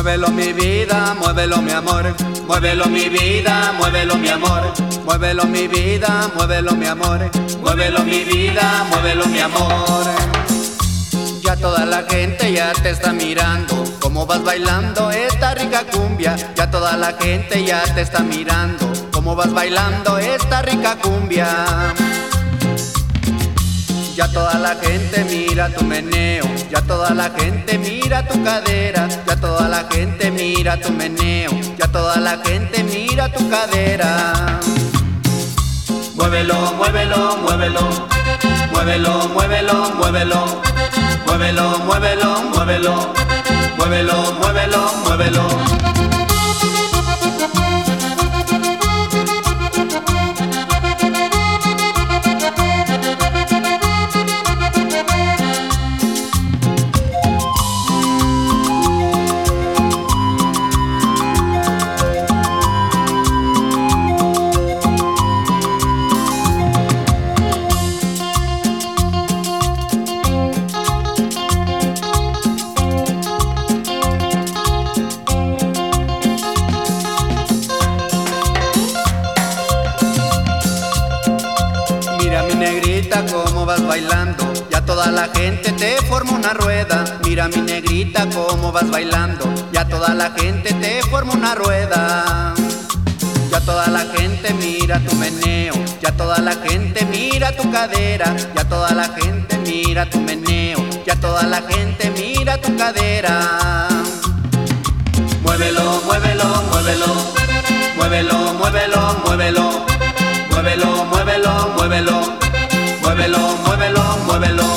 Muévelo mi vida, muévelo mi amor, muévelo mi vida, muévelo mi amor, muévelo mi vida, muévelo mi amor, muévelo mi vida, muévelo mi amor. Ya toda la gente ya te está mirando, cómo vas bailando esta rica cumbia. Ya toda la gente ya te está mirando, cómo vas bailando esta rica cumbia. Ya toda la gente mira tu meneo, ya toda la gente mira tu cadera, ya toda la gente mira tu meneo, ya toda la gente mira tu cadera. Muévelo, muévelo, muévelo, muévelo, muévelo, muévelo, muévelo, muévelo, muévelo, muévelo, muévelo, muévelo. Mira mi negrita cómo vas bailando, ya toda la gente te forma una rueda. Mira mi negrita cómo vas bailando, ya toda la gente te forma una rueda. Ya toda la gente mira tu meneo, ya toda la gente mira tu cadera, ya toda la gente mira tu meneo, ya toda la gente mira tu cadera. Muévelo, muévelo, muévelo, muévelo, muévelo, muévelo, muévelo, muévelo, muévelo, muévelo, muévelo, muévelo.